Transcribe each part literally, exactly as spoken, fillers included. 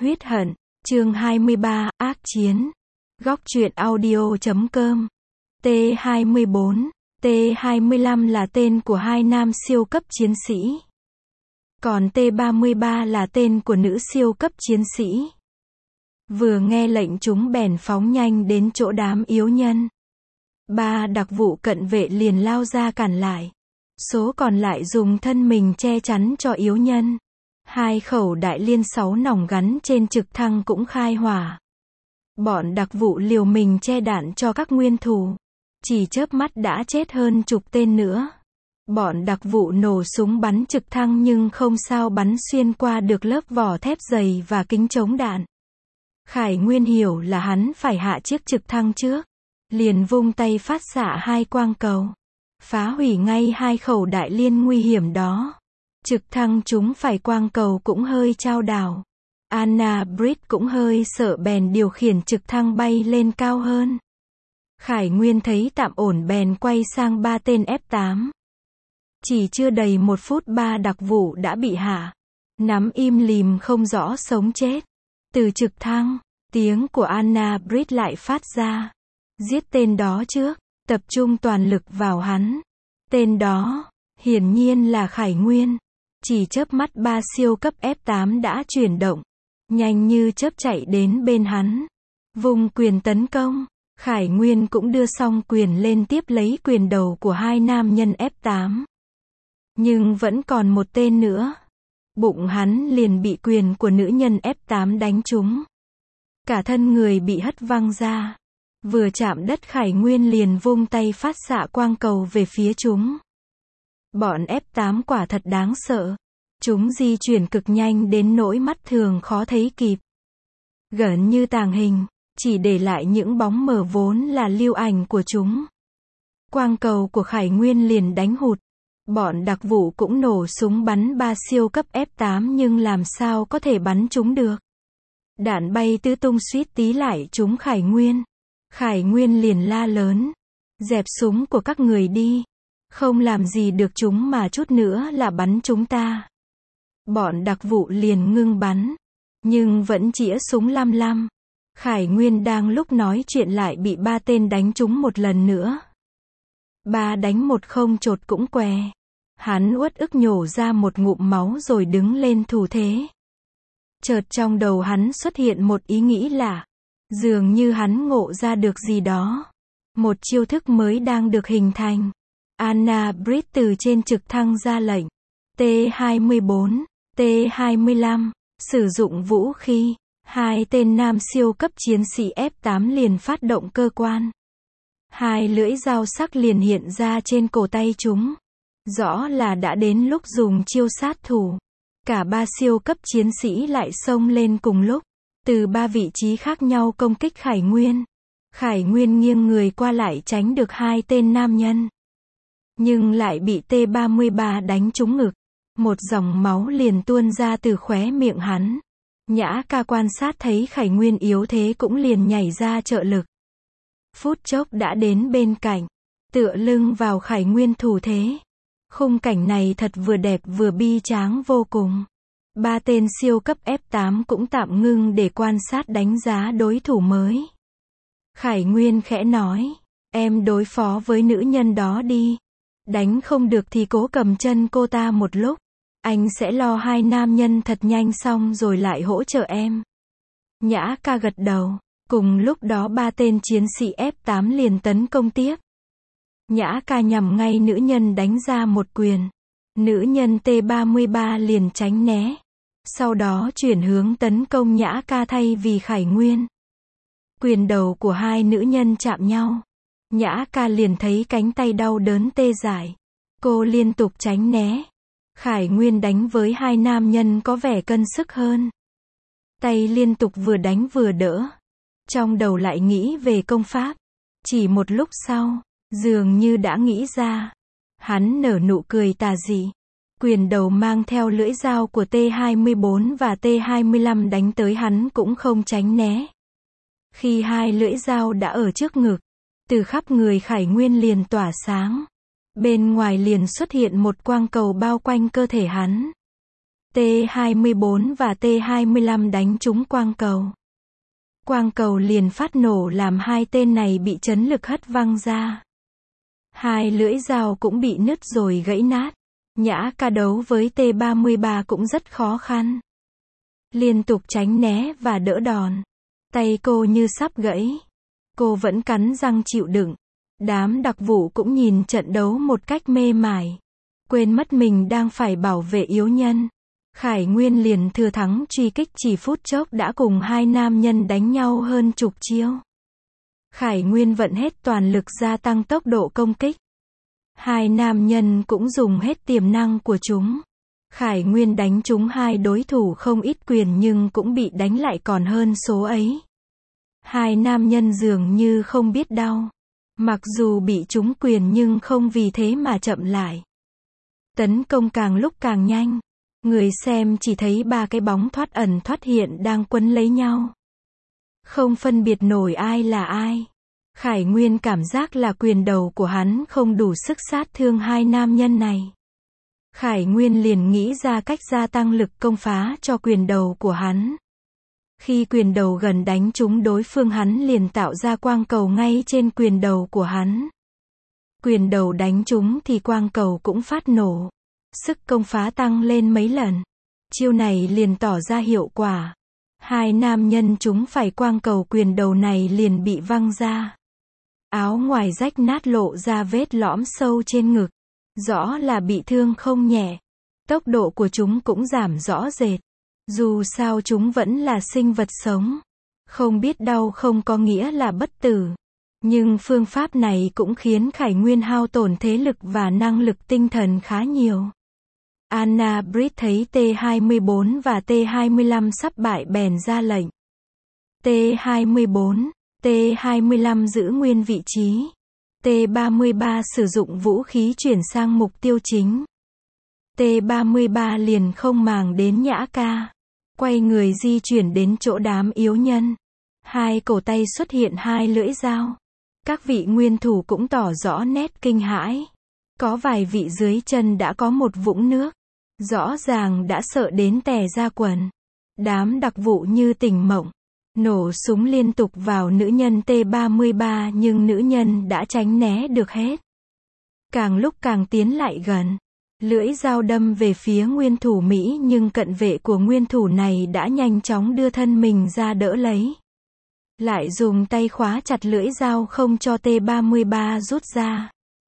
Huyết hận, chương hai mươi ba, ác chiến. Góc truyện audio chấm com. T hai mươi bốn, T hai mươi lăm là tên của hai nam siêu cấp chiến sĩ. Còn T ba mươi ba là tên của nữ siêu cấp chiến sĩ. Vừa nghe lệnh chúng bèn phóng nhanh đến chỗ đám yếu nhân. Ba đặc vụ cận vệ liền lao ra cản lại. Số còn lại dùng thân mình che chắn cho yếu nhân. Hai khẩu đại liên sáu nòng gắn trên trực thăng cũng khai hỏa. Bọn đặc vụ liều mình che đạn cho các nguyên thủ. Chỉ chớp mắt đã chết hơn chục tên nữa. Bọn đặc vụ nổ súng bắn trực thăng nhưng không sao bắn xuyên qua được lớp vỏ thép dày và kính chống đạn. Khải Nguyên hiểu là hắn phải hạ chiếc trực thăng trước. Liền vung tay phát xạ hai quang cầu. Phá hủy ngay hai khẩu đại liên nguy hiểm đó. Trực thăng chúng phải quang cầu cũng hơi chao đảo. Anna Britt cũng hơi sợ bèn điều khiển trực thăng bay lên cao hơn. Khải Nguyên thấy tạm ổn bèn quay sang ba tên F tám. Chỉ chưa đầy một phút ba đặc vụ đã bị hạ. Nắm im lìm không rõ sống chết. Từ trực thăng, tiếng của Anna Britt lại phát ra. Giết tên đó trước, tập trung toàn lực vào hắn. Tên đó, hiển nhiên là Khải Nguyên. Chỉ chớp mắt ba siêu cấp F tám đã chuyển động. Nhanh như chớp chạy đến bên hắn. Vùng quyền tấn công. Khải Nguyên cũng đưa xong quyền lên tiếp lấy quyền đầu của hai nam nhân F tám. Nhưng vẫn còn một tên nữa. Bụng hắn liền bị quyền của nữ nhân F tám đánh trúng. Cả thân người bị hất văng ra. Vừa chạm đất Khải Nguyên liền vung tay phát xạ quang cầu về phía chúng. Bọn F tám quả thật đáng sợ. Chúng di chuyển cực nhanh đến nỗi mắt thường khó thấy kịp. Gần như tàng hình, chỉ để lại những bóng mờ vốn là lưu ảnh của chúng. Quang cầu của Khải Nguyên liền đánh hụt. Bọn đặc vụ cũng nổ súng bắn ba siêu cấp F tám nhưng làm sao có thể bắn chúng được. Đạn bay tứ tung suýt tí lại trúng Khải Nguyên. Khải Nguyên liền la lớn. Dẹp súng của các người đi. Không làm gì được chúng mà chút nữa là bắn chúng ta. Bọn đặc vụ liền ngưng bắn. Nhưng vẫn chĩa súng lăm lăm. Khải Nguyên đang lúc nói chuyện lại bị ba tên đánh trúng một lần nữa. Ba đánh một không chột cũng què. Hắn uất ức nhổ ra một ngụm máu rồi đứng lên thủ thế. Chợt trong đầu hắn xuất hiện một ý nghĩ lạ. Dường như hắn ngộ ra được gì đó. Một chiêu thức mới đang được hình thành. Anna Britt từ trên trực thăng ra lệnh. T hai mươi bốn, T hai mươi lăm, sử dụng vũ khí. Hai tên nam siêu cấp chiến sĩ F tám liền phát động cơ quan. Hai lưỡi dao sắc liền hiện ra trên cổ tay chúng. Rõ là đã đến lúc dùng chiêu sát thủ. Cả ba siêu cấp chiến sĩ lại xông lên cùng lúc. Từ ba vị trí khác nhau công kích Khải Nguyên. Khải Nguyên nghiêng người qua lại tránh được hai tên nam nhân. Nhưng lại bị T ba mươi ba đánh trúng ngực. Một dòng máu liền tuôn ra từ khóe miệng hắn. Nhã ca quan sát thấy Khải Nguyên yếu thế cũng liền nhảy ra trợ lực. Phút chốc đã đến bên cạnh. Tựa lưng vào Khải Nguyên thủ thế. Khung cảnh này thật vừa đẹp vừa bi tráng vô cùng. Ba tên siêu cấp F tám cũng tạm ngưng để quan sát đánh giá đối thủ mới. Khải Nguyên khẽ nói. Em đối phó với nữ nhân đó đi. Đánh không được thì cố cầm chân cô ta một lúc. Anh sẽ lo hai nam nhân thật nhanh xong rồi lại hỗ trợ em. Nhã ca gật đầu. Cùng lúc đó ba tên chiến sĩ F tám liền tấn công tiếp. Nhã ca nhằm ngay nữ nhân đánh ra một quyền. Nữ nhân T ba mươi ba liền tránh né. Sau đó chuyển hướng tấn công Nhã ca thay vì Khải Nguyên. Quyền đầu của hai nữ nhân chạm nhau. Nhã ca liền thấy cánh tay đau đớn tê dại. Cô liên tục tránh né. Khải Nguyên đánh với hai nam nhân có vẻ cân sức hơn. Tay liên tục vừa đánh vừa đỡ. Trong đầu lại nghĩ về công pháp. Chỉ một lúc sau, dường như đã nghĩ ra. Hắn nở nụ cười tà dị. Quyền đầu mang theo lưỡi dao của T hai mươi bốn và T hai mươi lăm đánh tới hắn cũng không tránh né. Khi hai lưỡi dao đã ở trước ngực, từ khắp người Khải Nguyên liền tỏa sáng. Bên ngoài liền xuất hiện một quang cầu bao quanh cơ thể hắn. T hai mươi bốn và T hai mươi lăm đánh trúng quang cầu. Quang cầu liền phát nổ làm hai tên này bị chấn lực hất văng ra. Hai lưỡi dao cũng bị nứt rồi gãy nát. Nhã Ca đấu với T ba mươi ba cũng rất khó khăn. Liên tục tránh né và đỡ đòn. Tay cô như sắp gãy. Cô vẫn cắn răng chịu đựng. Đám đặc vụ cũng nhìn trận đấu một cách mê mải. Quên mất mình đang phải bảo vệ yếu nhân. Khải Nguyên liền thừa thắng truy kích, chỉ phút chốc đã cùng hai nam nhân đánh nhau hơn chục chiêu. Khải Nguyên vận hết toàn lực gia tăng tốc độ công kích. Hai nam nhân cũng dùng hết tiềm năng của chúng. Khải Nguyên đánh trúng hai đối thủ không ít quyền nhưng cũng bị đánh lại còn hơn số ấy. Hai nam nhân dường như không biết đau. Mặc dù bị trúng quyền nhưng không vì thế mà chậm lại. Tấn công càng lúc càng nhanh. Người xem chỉ thấy ba cái bóng thoát ẩn thoát hiện đang quấn lấy nhau. Không phân biệt nổi ai là ai. Khải Nguyên cảm giác là quyền đầu của hắn không đủ sức sát thương hai nam nhân này. Khải Nguyên liền nghĩ ra cách gia tăng lực công phá cho quyền đầu của hắn. Khi quyền đầu gần đánh trúng đối phương, hắn liền tạo ra quang cầu ngay trên quyền đầu của hắn. Quyền đầu đánh trúng thì quang cầu cũng phát nổ. Sức công phá tăng lên mấy lần. Chiêu này liền tỏ ra hiệu quả. Hai nam nhân chúng phải quang cầu quyền đầu này liền bị văng ra. Áo ngoài rách nát lộ ra vết lõm sâu trên ngực. Rõ là bị thương không nhẹ. Tốc độ của chúng cũng giảm rõ rệt. Dù sao chúng vẫn là sinh vật sống. Không biết đau không có nghĩa là bất tử. Nhưng phương pháp này cũng khiến Khải Nguyên hao tổn thế lực và năng lực tinh thần khá nhiều. Anna Brit thấy T hai mươi bốn và T hai mươi lăm sắp bại bèn ra lệnh. T hai mươi bốn, T hai mươi lăm giữ nguyên vị trí. T ba mươi ba sử dụng vũ khí chuyển sang mục tiêu chính. T ba mươi ba liền không màng đến Nhã Ca. Quay người di chuyển đến chỗ đám yếu nhân. Hai cổ tay xuất hiện hai lưỡi dao. Các vị nguyên thủ cũng tỏ rõ nét kinh hãi. Có vài vị dưới chân đã có một vũng nước. Rõ ràng đã sợ đến tè ra quần. Đám đặc vụ như tỉnh mộng. Nổ súng liên tục vào nữ nhân T ba mươi ba nhưng nữ nhân đã tránh né được hết. Càng lúc càng tiến lại gần. Lưỡi dao đâm về phía nguyên thủ Mỹ nhưng cận vệ của nguyên thủ này đã nhanh chóng đưa thân mình ra đỡ lấy. Lại dùng tay khóa chặt lưỡi dao không cho T ba mươi ba rút ra.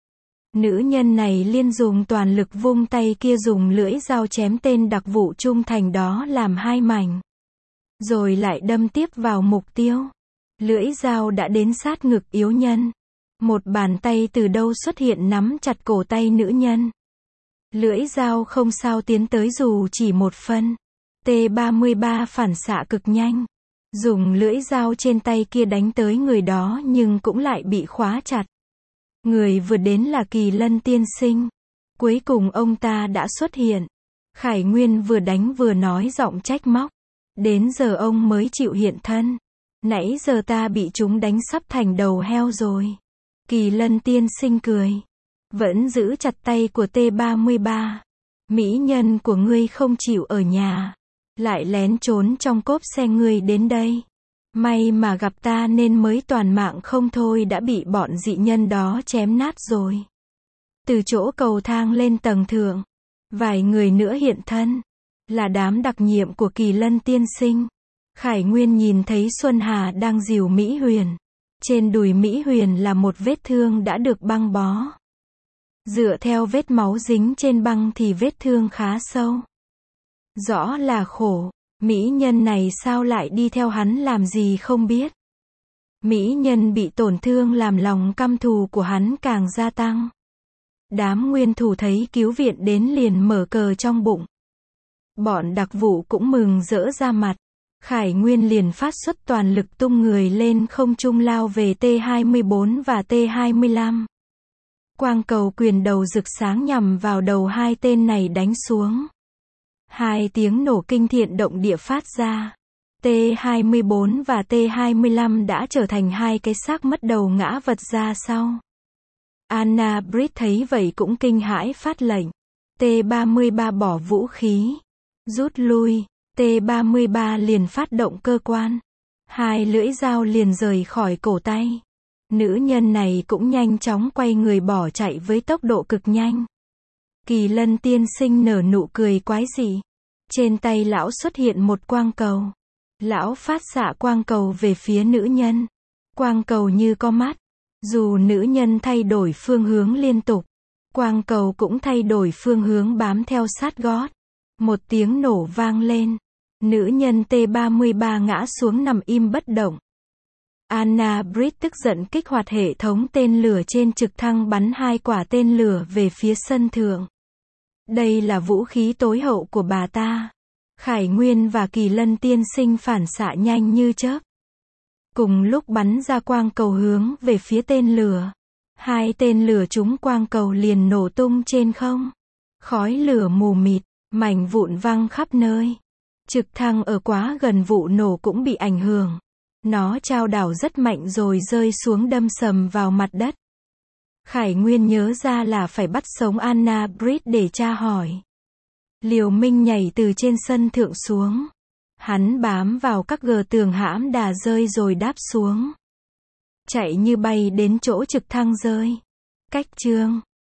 Nữ nhân này liên dùng toàn lực vung tay kia dùng lưỡi dao chém tên đặc vụ trung thành đó làm hai mảnh. Rồi lại đâm tiếp vào mục tiêu. Lưỡi dao đã đến sát ngực yếu nhân. Một bàn tay từ đâu xuất hiện nắm chặt cổ tay nữ nhân. Lưỡi dao không sao tiến tới dù chỉ một phân. T ba mươi ba phản xạ cực nhanh. Dùng lưỡi dao trên tay kia đánh tới người đó nhưng cũng lại bị khóa chặt. Người vừa đến là Kỳ Lân tiên sinh. Cuối cùng ông ta đã xuất hiện. Khải Nguyên vừa đánh vừa nói giọng trách móc. Đến giờ ông mới chịu hiện thân. Nãy giờ ta bị chúng đánh sắp thành đầu heo rồi. Kỳ Lân tiên sinh cười. Vẫn giữ chặt tay của T ba mươi ba. Mỹ nhân của ngươi không chịu ở nhà. Lại lén trốn trong cốp xe ngươi đến đây. May mà gặp ta nên mới toàn mạng không thôi đã bị bọn dị nhân đó chém nát rồi. Từ chỗ cầu thang lên tầng thượng. Vài người nữa hiện thân. Là đám đặc nhiệm của Kỳ Lân tiên sinh. Khải Nguyên nhìn thấy Xuân Hà đang dìu Mỹ Huyền. Trên đùi Mỹ Huyền là một vết thương đã được băng bó. Dựa theo vết máu dính trên băng thì vết thương khá sâu. Rõ là khổ. Mỹ nhân này sao lại đi theo hắn làm gì không biết. Mỹ nhân bị tổn thương làm lòng căm thù của hắn càng gia tăng. Đám nguyên thủ thấy cứu viện đến liền mở cờ trong bụng. Bọn đặc vụ cũng mừng rỡ ra mặt. Khải Nguyên liền phát xuất toàn lực tung người lên không trung lao về T hai mươi bốn và T hai mươi lăm. Quang cầu quyền đầu rực sáng nhằm vào đầu hai tên này đánh xuống. Hai tiếng nổ kinh thiên động địa phát ra. T hai mươi bốn và T hai mươi lăm đã trở thành hai cái xác mất đầu ngã vật ra sau. Anna Brit thấy vậy cũng kinh hãi phát lệnh. T ba mươi ba bỏ vũ khí. Rút lui, T ba mươi ba liền phát động cơ quan. Hai lưỡi dao liền rời khỏi cổ tay. Nữ nhân này cũng nhanh chóng quay người bỏ chạy với tốc độ cực nhanh. Kỳ Lân tiên sinh nở nụ cười quái dị. Trên tay lão xuất hiện một quang cầu. Lão phát xạ quang cầu về phía nữ nhân. Quang cầu như có mắt. Dù nữ nhân thay đổi phương hướng liên tục, quang cầu cũng thay đổi phương hướng bám theo sát gót. Một tiếng nổ vang lên. Nữ nhân T ba mươi ba ngã xuống nằm im bất động. Anna Bridge tức giận kích hoạt hệ thống tên lửa trên trực thăng bắn hai quả tên lửa về phía sân thượng. Đây là vũ khí tối hậu của bà ta. Khải Nguyên và Kỳ Lân tiên sinh phản xạ nhanh như chớp. Cùng lúc bắn ra quang cầu hướng về phía tên lửa. Hai tên lửa trúng quang cầu liền nổ tung trên không. Khói lửa mù mịt, mảnh vụn văng khắp nơi. Trực thăng ở quá gần vụ nổ cũng bị ảnh hưởng. Nó chao đảo rất mạnh rồi rơi xuống đâm sầm vào mặt đất. Khải Nguyên nhớ ra là phải bắt sống Anna Bridge để tra hỏi. Liều Minh nhảy từ trên sân thượng xuống. Hắn bám vào các gờ tường hãm đà rơi rồi đáp xuống. Chạy như bay đến chỗ trực thăng rơi. Cách chương